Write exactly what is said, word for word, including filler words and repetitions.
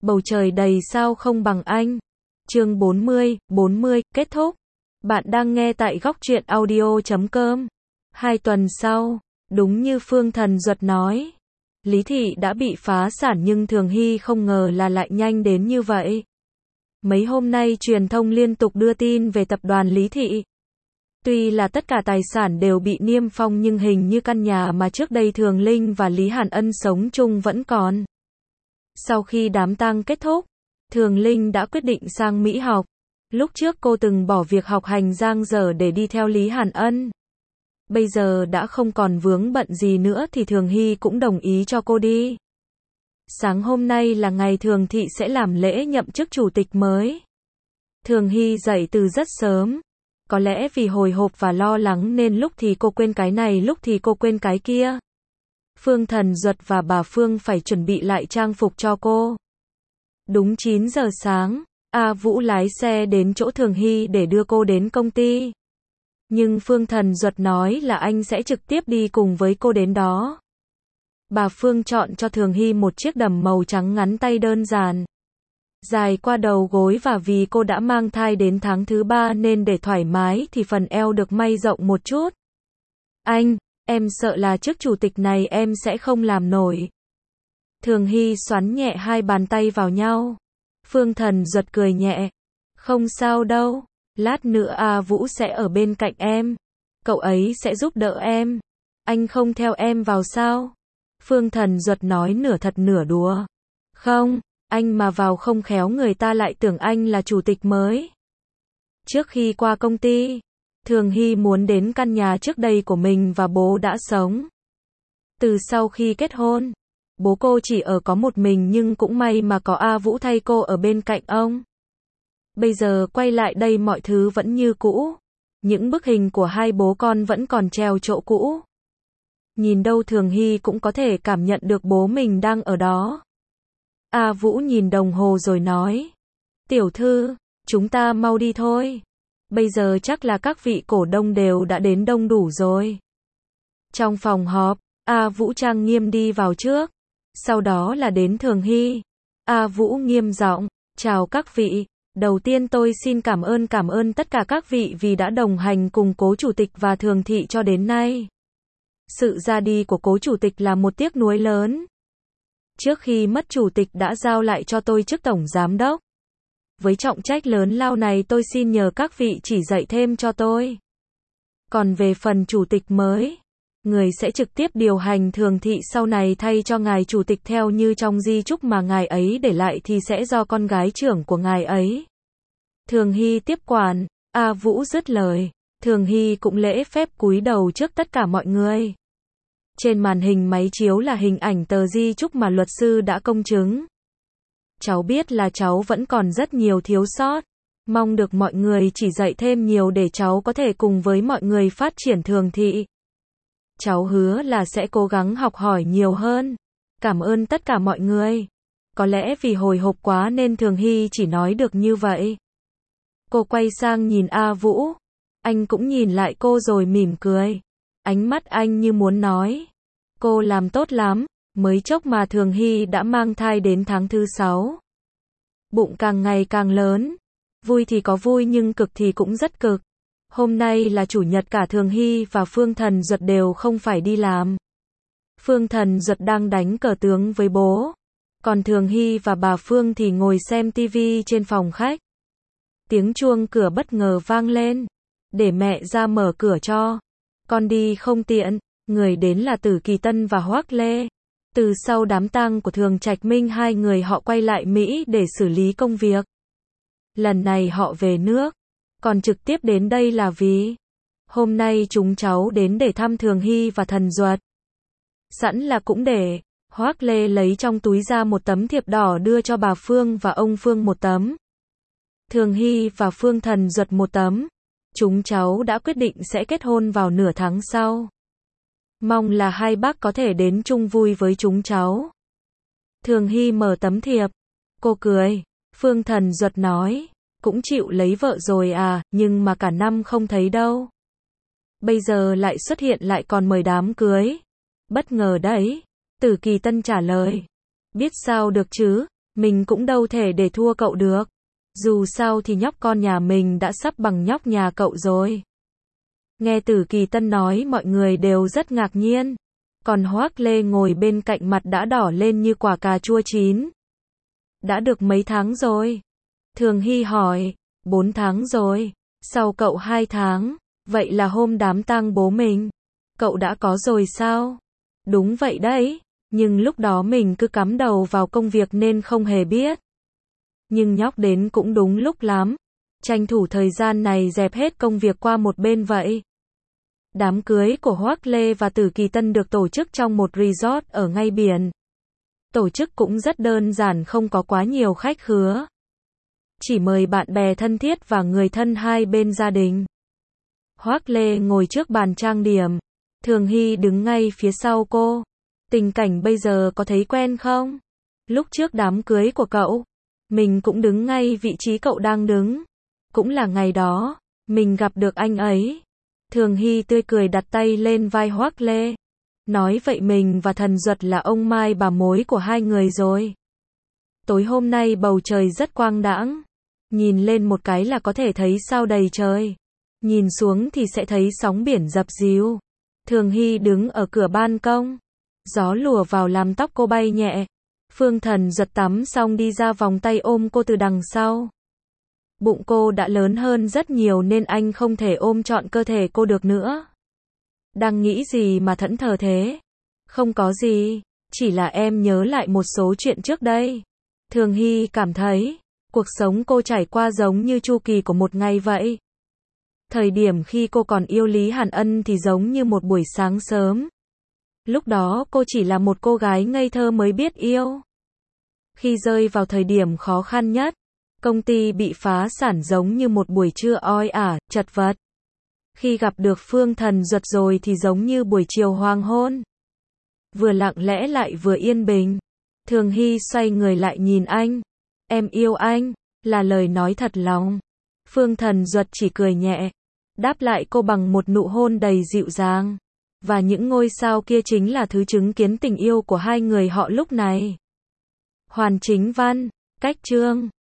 Bầu trời đầy sao không bằng anh. Chương bốn mươi, bốn mươi, kết thúc. Bạn đang nghe tại góc truyện audio chấm com. Hai tuần sau, đúng như Phương Thần Duật nói, Lý Thị đã bị phá sản nhưng Thường Hy không ngờ là lại nhanh đến như vậy. Mấy hôm nay truyền thông liên tục đưa tin về tập đoàn Lý Thị. Tuy là tất cả tài sản đều bị niêm phong nhưng hình như căn nhà mà trước đây Thường Linh và Lý Hàn Ân sống chung vẫn còn. Sau khi đám tang kết thúc, Thường Linh đã quyết định sang Mỹ học. Lúc trước cô từng bỏ việc học hành giang dở để đi theo Lý Hàn Ân. Bây giờ đã không còn vướng bận gì nữa thì Thường Hy cũng đồng ý cho cô đi. Sáng hôm nay là ngày Thường Thị sẽ làm lễ nhậm chức chủ tịch mới. Thường Hy dậy từ rất sớm. Có lẽ vì hồi hộp và lo lắng nên lúc thì cô quên cái này lúc thì cô quên cái kia. Phương Thần Duật và bà Phương phải chuẩn bị lại trang phục cho cô. Đúng chín giờ sáng, A Vũ lái xe đến chỗ Thường Hy để đưa cô đến công ty. Nhưng Phương Thần Duật nói là anh sẽ trực tiếp đi cùng với cô đến đó. Bà Phương chọn cho Thường Hy một chiếc đầm màu trắng ngắn tay đơn giản, dài qua đầu gối, và vì cô đã mang thai đến tháng thứ ba nên để thoải mái thì phần eo được may rộng một chút. Anh, em sợ là chức chủ tịch này em sẽ không làm nổi. Thường Hy xoắn nhẹ hai bàn tay vào nhau. Phương Thần Duật cười nhẹ. Không sao đâu, lát nữa A Vũ sẽ ở bên cạnh em. Cậu ấy sẽ giúp đỡ em. Anh không theo em vào sao? Phương Thần Duật nói nửa thật nửa đùa. Không, anh mà vào không khéo người ta lại tưởng anh là chủ tịch mới. Trước khi qua công ty, Thường Hy muốn đến căn nhà trước đây của mình và bố đã sống. Từ sau khi kết hôn, bố cô chỉ ở có một mình nhưng cũng may mà có A Vũ thay cô ở bên cạnh ông. Bây giờ quay lại đây mọi thứ vẫn như cũ. Những bức hình của hai bố con vẫn còn treo chỗ cũ. Nhìn đâu Thường Hy cũng có thể cảm nhận được bố mình đang ở đó. A Vũ nhìn đồng hồ rồi nói. Tiểu thư, chúng ta mau đi thôi. Bây giờ chắc là các vị cổ đông đều đã đến đông đủ rồi. Trong phòng họp, A Vũ trang nghiêm đi vào trước. Sau đó là đến Thường Hy. A Vũ nghiêm giọng. Chào các vị. Đầu tiên tôi xin cảm ơn cảm ơn tất cả các vị vì đã đồng hành cùng cố chủ tịch và Thường Thị cho đến nay. Sự ra đi của cố chủ tịch là một tiếc nuối lớn. Trước khi mất chủ tịch đã giao lại cho tôi chức tổng giám đốc. Với trọng trách lớn lao này tôi xin nhờ các vị chỉ dạy thêm cho tôi. Còn về phần chủ tịch mới, người sẽ trực tiếp điều hành Thường Thị sau này thay cho ngài chủ tịch theo như trong di chúc mà ngài ấy để lại thì sẽ do con gái trưởng của ngài ấy. Thường Hy tiếp quản. A Vũ dứt lời. Thường Hy cũng lễ phép cúi đầu trước tất cả mọi người. Trên màn hình máy chiếu là hình ảnh tờ di chúc mà luật sư đã công chứng. Cháu biết là cháu vẫn còn rất nhiều thiếu sót. Mong được mọi người chỉ dạy thêm nhiều để cháu có thể cùng với mọi người phát triển Thường Thị. Cháu hứa là sẽ cố gắng học hỏi nhiều hơn. Cảm ơn tất cả mọi người. Có lẽ vì hồi hộp quá nên Thường Hy chỉ nói được như vậy. Cô quay sang nhìn A Vũ. Anh cũng nhìn lại cô rồi mỉm cười. Ánh mắt anh như muốn nói. Cô làm tốt lắm. Mới chốc mà Thường Hy đã mang thai đến tháng thứ sáu. Bụng càng ngày càng lớn. Vui thì có vui nhưng cực thì cũng rất cực. Hôm nay là chủ nhật, cả Thường Hy và Phương Thần Duật đều không phải đi làm. Phương Thần Duật đang đánh cờ tướng với bố. Còn Thường Hy và bà Phương thì ngồi xem tivi trên phòng khách. Tiếng chuông cửa bất ngờ vang lên. Để mẹ ra mở cửa cho. Con đi không tiện. Người đến là Tử Kỳ Tân và Hoác Lê. Từ sau đám tang của Thường Trạch Minh hai người họ quay lại Mỹ để xử lý công việc. Lần này họ về nước. Còn trực tiếp đến đây là vì hôm nay chúng cháu đến để thăm Thường Hy và Thần Duật. Sẵn là cũng để. Hoác Lê lấy trong túi ra một tấm thiệp đỏ đưa cho bà Phương và ông Phương một tấm. Thường Hy và Phương Thần Duật một tấm. Chúng cháu đã quyết định sẽ kết hôn vào nửa tháng sau. Mong là hai bác có thể đến chung vui với chúng cháu. Thường Hy mở tấm thiệp. Cô cười. Phương Thần Duật nói. Cũng chịu lấy vợ rồi à, nhưng mà cả năm không thấy đâu. Bây giờ lại xuất hiện lại còn mời đám cưới. Bất ngờ đấy. Tử Kỳ Tân trả lời. Biết sao được chứ, Mình cũng đâu thể để thua cậu được. Dù sao thì nhóc con nhà mình đã sắp bằng nhóc nhà cậu rồi. Nghe Tử Kỳ Tân nói mọi người đều rất ngạc nhiên. Còn Hoác Lê ngồi bên cạnh mặt đã đỏ lên như quả cà chua chín. Đã được mấy tháng rồi? Thường Hy hỏi. Bốn tháng rồi. Sau cậu hai tháng. Vậy là hôm đám tang bố mình. Cậu đã có rồi sao? Đúng vậy đấy. Nhưng lúc đó mình cứ cắm đầu vào công việc nên không hề biết. Nhưng nhóc đến cũng đúng lúc lắm. Tranh thủ thời gian này dẹp hết công việc qua một bên vậy. Đám cưới của Hoác Lê và Tử Kỳ Tân được tổ chức trong một resort ở ngay biển. Tổ chức cũng rất đơn giản, không có quá nhiều khách khứa. Chỉ mời bạn bè thân thiết và người thân hai bên gia đình. Hoác Lê ngồi trước bàn trang điểm. Thường Hy đứng ngay phía sau cô. Tình cảnh bây giờ có thấy quen không? Lúc trước đám cưới của cậu, mình cũng đứng ngay vị trí cậu đang đứng. Cũng là ngày đó, mình gặp được anh ấy. Thường Hy tươi cười đặt tay lên vai Hoác Lê. Nói vậy mình và Thần Duật là ông mai bà mối của hai người rồi. Tối hôm nay bầu trời rất quang đãng. Nhìn lên một cái là có thể thấy sao đầy trời. Nhìn xuống thì sẽ thấy sóng biển dập dìu. Thường Hy đứng ở cửa ban công. Gió lùa vào làm tóc cô bay nhẹ. Phương Thần Duật tắm xong đi ra vòng tay ôm cô từ đằng sau. Bụng cô đã lớn hơn rất nhiều nên anh không thể ôm trọn cơ thể cô được nữa. Đang nghĩ gì mà thẫn thờ thế? Không có gì, chỉ là em nhớ lại một số chuyện trước đây. Thường Hy cảm thấy, cuộc sống cô trải qua giống như chu kỳ của một ngày vậy. Thời điểm khi cô còn yêu Lý Hàn Ân thì giống như một buổi sáng sớm. Lúc đó cô chỉ là một cô gái ngây thơ mới biết yêu. Khi rơi vào thời điểm khó khăn nhất, công ty bị phá sản giống như một buổi trưa oi ả, chật vật. Khi gặp được Phương Thần Duật rồi thì giống như buổi chiều hoàng hôn. Vừa lặng lẽ lại vừa yên bình. Thường Hy xoay người lại nhìn anh. Em yêu anh, là lời nói thật lòng. Phương Thần Duật chỉ cười nhẹ, đáp lại cô bằng một nụ hôn đầy dịu dàng. Và những ngôi sao kia chính là thứ chứng kiến tình yêu của hai người họ lúc này. Hoàn Chính Văn, cách chương